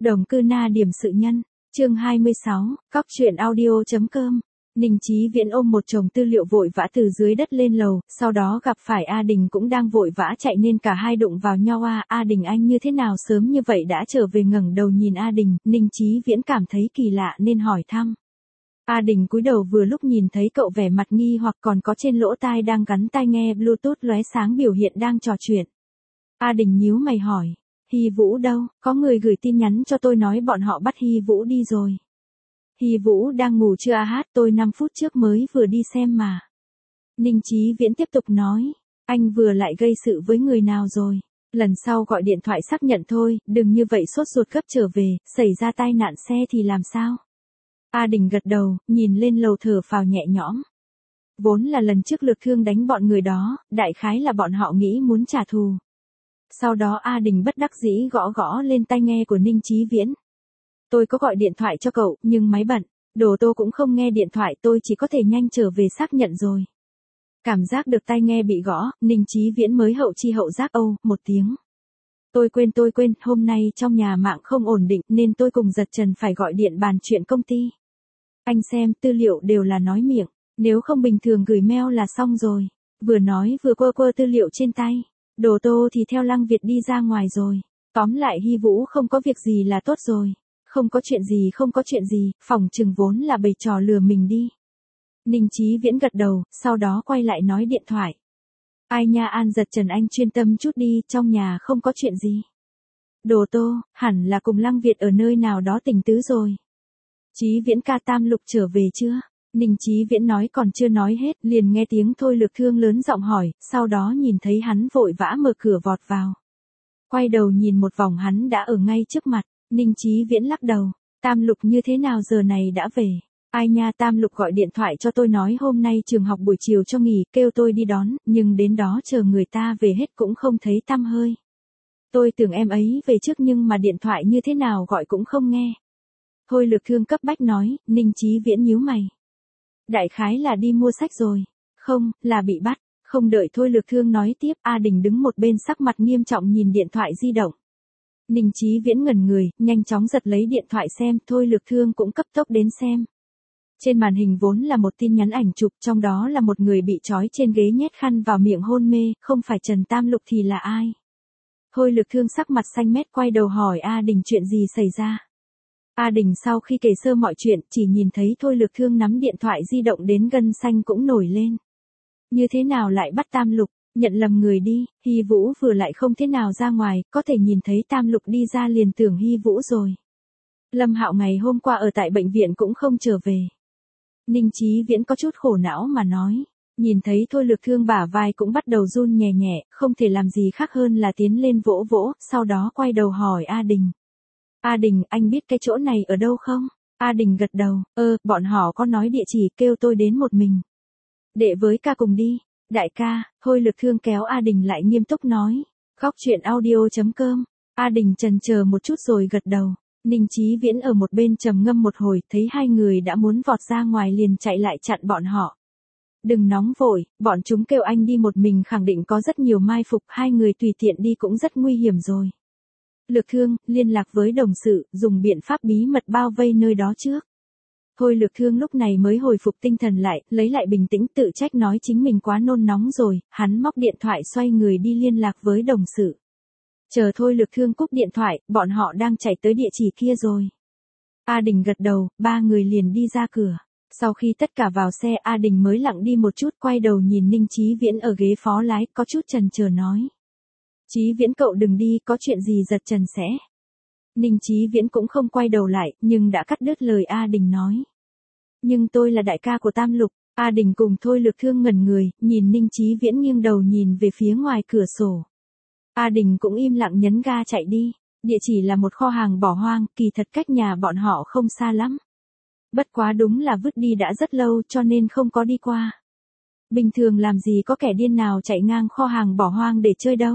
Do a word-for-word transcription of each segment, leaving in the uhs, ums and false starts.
Đồng cư na điểm sự nhân, chương hai mươi sáu, cóc truyện audio.com. Ninh Chí Viễn ôm một chồng tư liệu vội vã từ dưới đất lên lầu, sau đó gặp phải A Đình cũng đang vội vã chạy nên cả hai đụng vào nhau. A, A Đình anh như thế nào sớm như vậy đã trở về? Ngẩng đầu nhìn A Đình, Ninh Chí Viễn cảm thấy kỳ lạ nên hỏi thăm. A Đình cúi đầu vừa lúc nhìn thấy cậu vẻ mặt nghi hoặc còn có trên lỗ tai đang gắn tai nghe Bluetooth lóe sáng biểu hiện đang trò chuyện. A Đình nhíu mày hỏi, Hy Vũ đâu? Có người gửi tin nhắn cho tôi nói bọn họ bắt Hy Vũ đi rồi. Hy Vũ đang ngủ chưa? A hát tôi năm phút trước mới vừa đi xem mà. Ninh Chí Viễn tiếp tục nói, anh vừa lại gây sự với người nào rồi? Lần sau gọi điện thoại xác nhận thôi, đừng như vậy sốt ruột gấp trở về, xảy ra tai nạn xe thì làm sao? A Đình gật đầu, nhìn lên lầu thở phào nhẹ nhõm. Vốn là lần trước Lược Thương đánh bọn người đó, đại khái là bọn họ nghĩ muốn trả thù. Sau đó A Đình bất đắc dĩ gõ gõ lên tai nghe của Ninh Chí Viễn. Tôi có gọi điện thoại cho cậu, nhưng máy bận. Đồ Tô cũng không nghe điện thoại, tôi chỉ có thể nhanh trở về xác nhận rồi. Cảm giác được tai nghe bị gõ, Ninh Chí Viễn mới hậu chi hậu giác âu, một tiếng. Tôi quên tôi quên, hôm nay trong nhà mạng không ổn định nên tôi cùng Giật Trần phải gọi điện bàn chuyện công ty. Anh xem, tư liệu đều là nói miệng, nếu không bình thường gửi mail là xong rồi. Vừa nói vừa quơ quơ tư liệu trên tay. Đồ Tô thì theo Lăng Việt đi ra ngoài rồi. Tóm lại Hy Vũ không có việc gì là tốt rồi. Không có chuyện gì không có chuyện gì, phỏng chừng vốn là bày trò lừa mình đi. Ninh Chí Viễn gật đầu, sau đó quay lại nói điện thoại. Ai nha An Giật Trần anh chuyên tâm chút đi, trong nhà không có chuyện gì. Đồ Tô, hẳn là cùng Lăng Việt ở nơi nào đó tình tứ rồi. Chí Viễn ca Tam Lục trở về chưa? Ninh Chí Viễn nói còn chưa nói hết, liền nghe tiếng Thôi Lược Thương lớn giọng hỏi, sau đó nhìn thấy hắn vội vã mở cửa vọt vào. Quay đầu nhìn một vòng hắn đã ở ngay trước mặt, Ninh Chí Viễn lắc đầu, Tam Lục như thế nào giờ này đã về? Ai nha Tam Lục gọi điện thoại cho tôi nói hôm nay trường học buổi chiều cho nghỉ, kêu tôi đi đón, nhưng đến đó chờ người ta về hết cũng không thấy tăm hơi. Tôi tưởng em ấy về trước nhưng mà điện thoại như thế nào gọi cũng không nghe. Thôi Lược Thương cấp bách nói, Ninh Chí Viễn nhíu mày. Đại khái là đi mua sách rồi. Không, là bị bắt. Không đợi Thôi Lược Thương nói tiếp, A Đình đứng một bên sắc mặt nghiêm trọng nhìn điện thoại di động. Ninh Chí Viễn ngẩn người, nhanh chóng giật lấy điện thoại xem, Thôi Lược Thương cũng cấp tốc đến xem. Trên màn hình vốn là một tin nhắn ảnh chụp, trong đó là một người bị trói trên ghế nhét khăn vào miệng hôn mê, không phải Trần Tam Lục thì là ai? Thôi Lược Thương sắc mặt xanh mét quay đầu hỏi A Đình chuyện gì xảy ra. A Đình sau khi kể sơ mọi chuyện, chỉ nhìn thấy Thôi Lược Thương nắm điện thoại di động đến gân xanh cũng nổi lên. Như thế nào lại bắt Tam Lục, nhận lầm người đi, Hy Vũ vừa lại không thế nào ra ngoài, có thể nhìn thấy Tam Lục đi ra liền tưởng Hy Vũ rồi. Lâm Hạo ngày hôm qua ở tại bệnh viện cũng không trở về. Ninh Chí Viễn có chút khổ não mà nói, nhìn thấy Thôi Lược Thương bả vai cũng bắt đầu run nhẹ nhẹ, không thể làm gì khác hơn là tiến lên vỗ vỗ, sau đó quay đầu hỏi A Đình. A Đình, anh biết cái chỗ này ở đâu không? A Đình gật đầu, ơ, bọn họ có nói địa chỉ, kêu tôi đến một mình. Đệ với ca cùng đi. Đại ca, Thôi Lược Thương kéo A Đình lại nghiêm túc nói. Góc truyện audio.com. A Đình chần chờ một chút rồi gật đầu. Ninh Chí Viễn ở một bên trầm ngâm một hồi, thấy hai người đã muốn vọt ra ngoài liền chạy lại chặn bọn họ. Đừng nóng vội, bọn chúng kêu anh đi một mình khẳng định có rất nhiều mai phục, hai người tùy tiện đi cũng rất nguy hiểm rồi. Lược Thương, liên lạc với đồng sự, dùng biện pháp bí mật bao vây nơi đó trước. Thôi Lược Thương lúc này mới hồi phục tinh thần lại, lấy lại bình tĩnh tự trách nói chính mình quá nôn nóng rồi, hắn móc điện thoại xoay người đi liên lạc với đồng sự. Chờ Thôi Lược Thương cúp điện thoại, bọn họ đang chạy tới địa chỉ kia rồi. A Đình gật đầu, ba người liền đi ra cửa. Sau khi tất cả vào xe A Đình mới lặng đi một chút quay đầu nhìn Ninh Chí Viễn ở ghế phó lái, có chút chần chờ nói. Chí Viễn cậu đừng đi, có chuyện gì Giật Trần sẽ. Ninh Chí Viễn cũng không quay đầu lại, nhưng đã cắt đứt lời A Đình nói. Nhưng tôi là đại ca của Tam Lục. A Đình cùng Thôi Lược Thương ngẩn người, nhìn Ninh Chí Viễn nghiêng đầu nhìn về phía ngoài cửa sổ. A Đình cũng im lặng nhấn ga chạy đi. Địa chỉ là một kho hàng bỏ hoang, kỳ thật cách nhà bọn họ không xa lắm. Bất quá đúng là vứt đi đã rất lâu cho nên không có đi qua. Bình thường làm gì có kẻ điên nào chạy ngang kho hàng bỏ hoang để chơi đâu.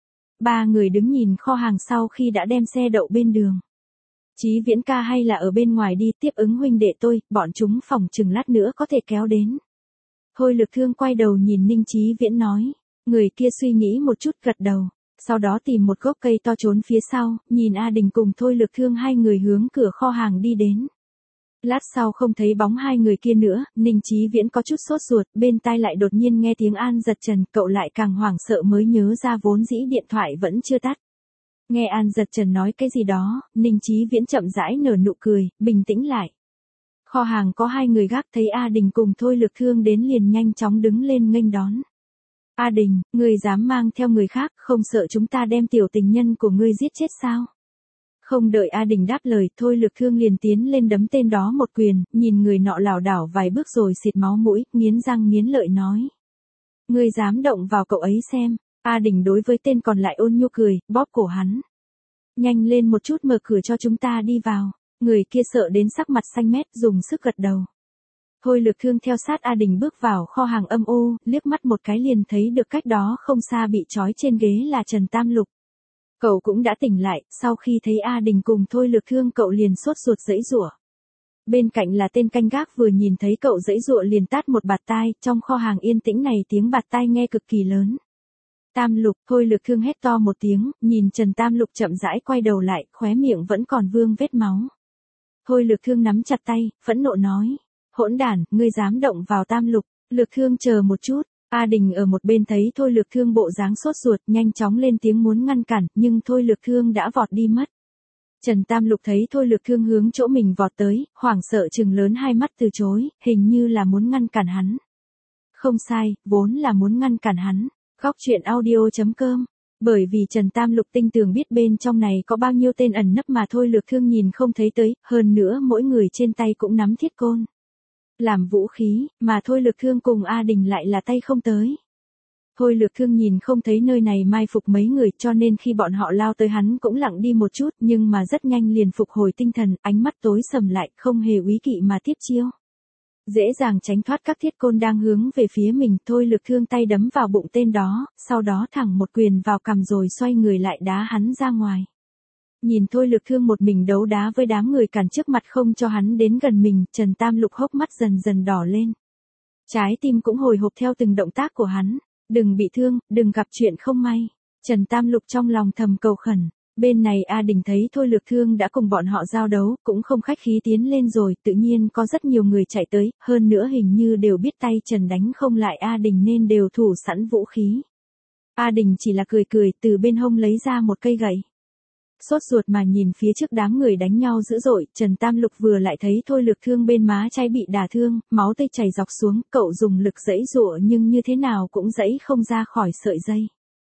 Ba người đứng nhìn kho hàng sau khi đã đem xe đậu bên đường. Chí Viễn ca hay là ở bên ngoài đi tiếp ứng huynh đệ tôi, bọn chúng phòng chừng lát nữa có thể kéo đến. Thôi Lược Thương quay đầu nhìn Ninh Chí Viễn nói, người kia suy nghĩ một chút gật đầu. Sau đó tìm một gốc cây to trốn phía sau, nhìn A Đình cùng Thôi Lực Thương hai người hướng cửa kho hàng đi đến. Lát sau không thấy bóng hai người kia nữa, Ninh Chí Viễn có chút sốt ruột, bên tai lại đột nhiên nghe tiếng An Giật Trần, cậu lại càng hoảng sợ mới nhớ ra vốn dĩ điện thoại vẫn chưa tắt. Nghe An Giật Trần nói cái gì đó, Ninh Chí Viễn chậm rãi nở nụ cười, bình tĩnh lại. Kho hàng có hai người gác thấy A Đình cùng Thôi Lực Thương đến liền nhanh chóng đứng lên nghênh đón. A Đình, ngươi dám mang theo người khác, không sợ chúng ta đem tiểu tình nhân của ngươi giết chết sao? Không đợi A Đình đáp lời, Thôi Lực Thương liền tiến lên đấm tên đó một quyền, nhìn người nọ lảo đảo vài bước rồi xịt máu mũi, nghiến răng nghiến lợi nói. Ngươi dám động vào cậu ấy xem. A Đình đối với tên còn lại ôn nhu cười, bóp cổ hắn. Nhanh lên một chút mở cửa cho chúng ta đi vào. Người kia sợ đến sắc mặt xanh mét, dùng sức gật đầu. Thôi Lực Thương theo sát A Đình bước vào kho hàng âm u, liếc mắt một cái liền thấy được cách đó không xa bị trói trên ghế là Trần Tam Lục. Cậu cũng đã tỉnh lại, sau khi thấy A Đình cùng Thôi Lực Thương cậu liền sốt ruột giãy giụa. Bên cạnh là tên canh gác vừa nhìn thấy cậu giãy giụa liền tát một bạt tai, trong kho hàng yên tĩnh này tiếng bạt tai nghe cực kỳ lớn. Tam Lục, Thôi Lực Thương hét to một tiếng, nhìn Trần Tam Lục chậm rãi quay đầu lại, khóe miệng vẫn còn vương vết máu. Thôi Lực Thương nắm chặt tay, phẫn nộ nói. Hỗn đản, ngươi dám động vào Tam Lục. Lực Thương chờ một chút. A Đình ở một bên thấy Thôi Lực Thương bộ dáng sốt ruột, nhanh chóng lên tiếng muốn ngăn cản, nhưng Thôi Lực Thương đã vọt đi mất. Trần Tam Lục thấy Thôi Lực Thương hướng chỗ mình vọt tới, hoảng sợ trừng lớn hai mắt từ chối, hình như là muốn ngăn cản hắn. Không sai, vốn là muốn ngăn cản hắn. Góc truyện audio chấm com. Bởi vì Trần Tam Lục tinh tường biết bên trong này có bao nhiêu tên ẩn nấp mà Thôi Lực Thương nhìn không thấy tới, hơn nữa mỗi người trên tay cũng nắm thiết côn. Làm vũ khí, mà Thôi Lực Thương cùng A Đình lại là tay không tới. Thôi Lực Thương nhìn không thấy nơi này mai phục mấy người cho nên khi bọn họ lao tới hắn cũng lặng đi một chút nhưng mà rất nhanh liền phục hồi tinh thần, ánh mắt tối sầm lại, không hề úy kỵ mà tiếp chiêu. Dễ dàng tránh thoát các thiết côn đang hướng về phía mình, Thôi Lực Thương tay đấm vào bụng tên đó, sau đó thẳng một quyền vào cằm rồi xoay người lại đá hắn ra ngoài. Nhìn Thôi Lực Thương một mình đấu đá với đám người cản trước mặt không cho hắn đến gần mình, Trần Tam Lục hốc mắt dần dần đỏ lên. Trái tim cũng hồi hộp theo từng động tác của hắn. Đừng bị thương, đừng gặp chuyện không may. Trần Tam Lục trong lòng thầm cầu khẩn. Bên này A Đình thấy Thôi Lực Thương đã cùng bọn họ giao đấu, cũng không khách khí tiến lên rồi, tự nhiên có rất nhiều người chạy tới, hơn nữa hình như đều biết tay Trần đánh không lại A Đình nên đều thủ sẵn vũ khí. A Đình chỉ là cười cười, từ bên hông lấy ra một cây gậy. Sốt ruột mà nhìn phía trước đám người đánh nhau dữ dội, Trần Tam Lục vừa lại thấy Thôi Lực Thương bên má trái bị đả thương, máu tươi chảy dọc xuống, cậu dùng lực giãy giụa nhưng như thế nào cũng giãy không ra khỏi sợi dây.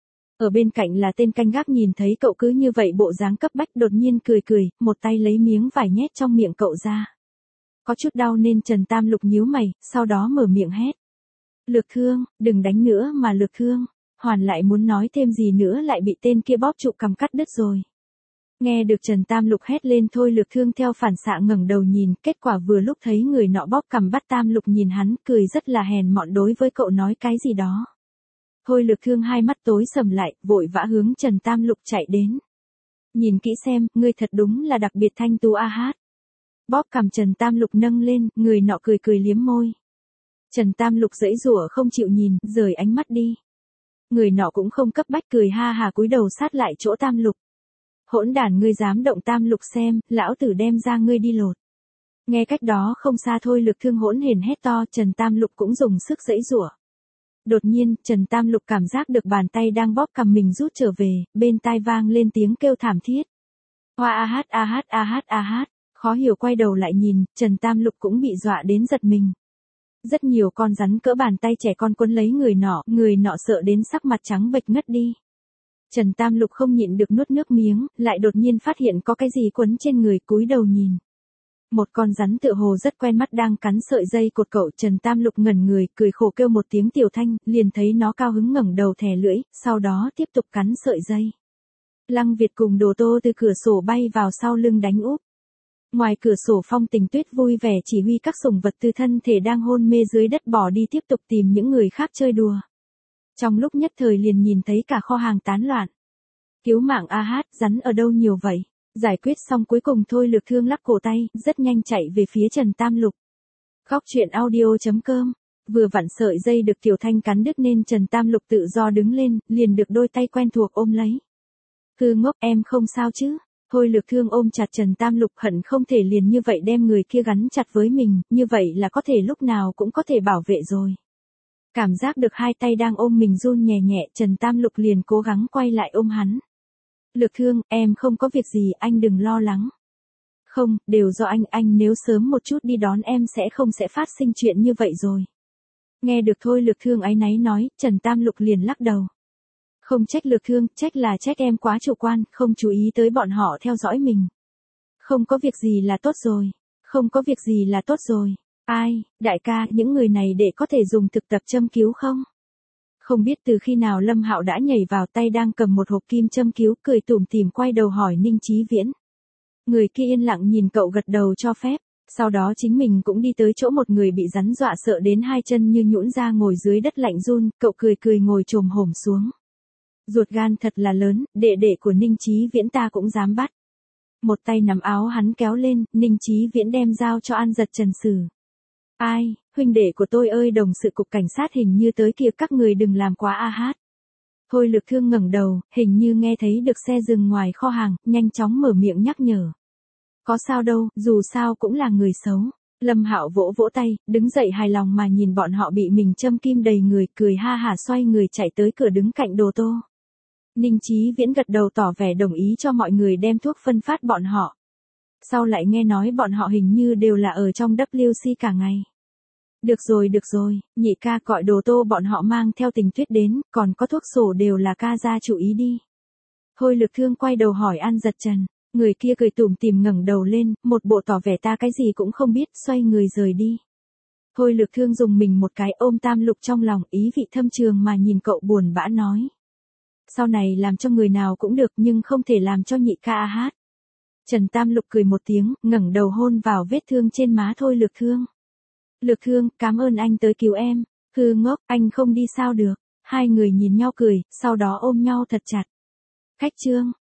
Ở bên cạnh là tên canh gác nhìn thấy cậu cứ như vậy bộ dáng cấp bách đột nhiên cười cười, một tay lấy miếng vải nhét trong miệng cậu ra. Có chút đau nên Trần Tam Lục nhíu mày, sau đó mở miệng hét. Lực Thương, đừng đánh nữa mà Lực Thương. Hoàn lại muốn nói thêm gì nữa lại bị tên kia bóp trụ cằm cắt đứt rồi. Nghe được Trần Tam Lục hét lên Thôi Lực Thương theo phản xạ ngẩng đầu nhìn, kết quả vừa lúc thấy người nọ bóp cằm bắt Tam Lục nhìn hắn, cười rất là hèn mọn đối với cậu nói cái gì đó. Thôi Lực Thương hai mắt tối sầm lại, vội vã hướng Trần Tam Lục chạy đến. Nhìn kỹ xem, ngươi thật đúng là đặc biệt thanh tú a hát. Bóp cằm Trần Tam Lục nâng lên, người nọ cười cười liếm môi. Trần Tam Lục giãy giụa không chịu nhìn, rời ánh mắt đi. Người nọ cũng không cấp bách cười ha hà cúi đầu sát lại chỗ Tam Lục. Hỗn đản, ngươi dám động Tam Lục xem, lão tử đem ra ngươi đi lột. Nghe cách đó không xa Thôi Lực Thương hỗn hển hét to, Trần Tam Lục cũng dùng sức giãy giụa. Đột nhiên, Trần Tam Lục cảm giác được bàn tay đang bóp cằm mình rút trở về, bên tai vang lên tiếng kêu thảm thiết. Hoa a hát a hát a hát a hát, khó hiểu quay đầu lại nhìn, Trần Tam Lục cũng bị dọa đến giật mình. Rất nhiều con rắn cỡ bàn tay trẻ con quấn lấy người nọ, người nọ sợ đến sắc mặt trắng bệch ngất đi. Trần Tam Lục không nhịn được nuốt nước miếng, lại đột nhiên phát hiện có cái gì quấn trên người, cúi đầu nhìn. Một con rắn tựa hồ rất quen mắt đang cắn sợi dây cột cậu, Trần Tam Lục ngẩn người, cười khổ kêu một tiếng tiểu thanh, liền thấy nó cao hứng ngẩng đầu thè lưỡi, sau đó tiếp tục cắn sợi dây. Lăng Việt cùng Đồ Tô từ cửa sổ bay vào sau lưng đánh úp. Ngoài cửa sổ Phong Tình Tuyết vui vẻ chỉ huy các sủng vật từ thân thể đang hôn mê dưới đất bỏ đi tiếp tục tìm những người khác chơi đùa. Trong lúc nhất thời liền nhìn thấy cả kho hàng tán loạn. Cứu mạng a hát, rắn ở đâu nhiều vậy? Giải quyết xong cuối cùng Thôi Lực Thương lắc cổ tay, rất nhanh chạy về phía Trần Tam Lục. Góc truyện audio chấm com vừa vặn sợi dây được Tiểu Thanh cắn đứt nên Trần Tam Lục tự do đứng lên, liền được đôi tay quen thuộc ôm lấy. Hư ngốc, em không sao chứ? Thôi Lực Thương ôm chặt Trần Tam Lục, hận không thể liền như vậy đem người kia gắn chặt với mình, như vậy là có thể lúc nào cũng có thể bảo vệ rồi. Cảm giác được hai tay đang ôm mình run nhẹ nhẹ, Trần Tam Lục liền cố gắng quay lại ôm hắn. Lực Thương, em không có việc gì, anh đừng lo lắng. Không, đều do anh, anh nếu sớm một chút đi đón em sẽ không sẽ phát sinh chuyện như vậy rồi. Nghe được Thôi Lực Thương áy náy nói, Trần Tam Lục liền lắc đầu. Không trách Lực Thương, trách là trách em quá chủ quan, không chú ý tới bọn họ theo dõi mình. Không có việc gì là tốt rồi, không có việc gì là tốt rồi. Ai, đại ca, những người này để có thể dùng thực tập châm cứu không? Không biết từ khi nào Lâm Hạo đã nhảy vào, tay đang cầm một hộp kim châm cứu, cười tủm tỉm quay đầu hỏi Ninh Chí Viễn. Người kia yên lặng nhìn cậu gật đầu cho phép, sau đó chính mình cũng đi tới chỗ một người bị rắn dọa sợ đến hai chân như nhũn ra ngồi dưới đất lạnh run, cậu cười cười ngồi chồm hổm xuống. Ruột gan thật là lớn, đệ đệ của Ninh Chí Viễn ta cũng dám bắt. Một tay nắm áo hắn kéo lên, Ninh Chí Viễn đem dao cho An Giật Trần xử. Ai, huynh đệ của tôi ơi, đồng sự cục cảnh sát hình như tới kìa, các người đừng làm quá a hát. Thôi Lực Thương ngẩng đầu, hình như nghe thấy được xe dừng ngoài kho hàng, nhanh chóng mở miệng nhắc nhở. Có sao đâu, dù sao cũng là người xấu. Lâm Hạo vỗ vỗ tay, đứng dậy hài lòng mà nhìn bọn họ bị mình châm kim đầy người, cười ha hả xoay người chạy tới cửa đứng cạnh Đồ Tô. Ninh Chí Viễn gật đầu tỏ vẻ đồng ý cho mọi người đem thuốc phân phát bọn họ. Sau lại nghe nói bọn họ hình như đều là ở trong W C cả ngày. Được rồi được rồi, nhị ca gọi Đồ Tô bọn họ mang theo Tình Tuyết đến, còn có thuốc sổ đều là ca ra chú ý đi. Thôi Lực Thương quay đầu hỏi An Giật Trần, người kia cười tủm tỉm ngẩng đầu lên, một bộ tỏ vẻ ta cái gì cũng không biết, xoay người rời đi. Thôi Lực Thương dùng mình một cái, ôm Tam Lục trong lòng, ý vị thâm trường mà nhìn cậu buồn bã nói. Sau này làm cho người nào cũng được nhưng không thể làm cho nhị ca a hát. Trần Tam Lục cười một tiếng, ngẩng đầu hôn vào vết thương trên má Thôi Lực Thương. Lực Thương, cảm ơn anh tới cứu em. Hư ngốc, anh không đi sao được. Hai người nhìn nhau cười, sau đó ôm nhau thật chặt. Khách trương.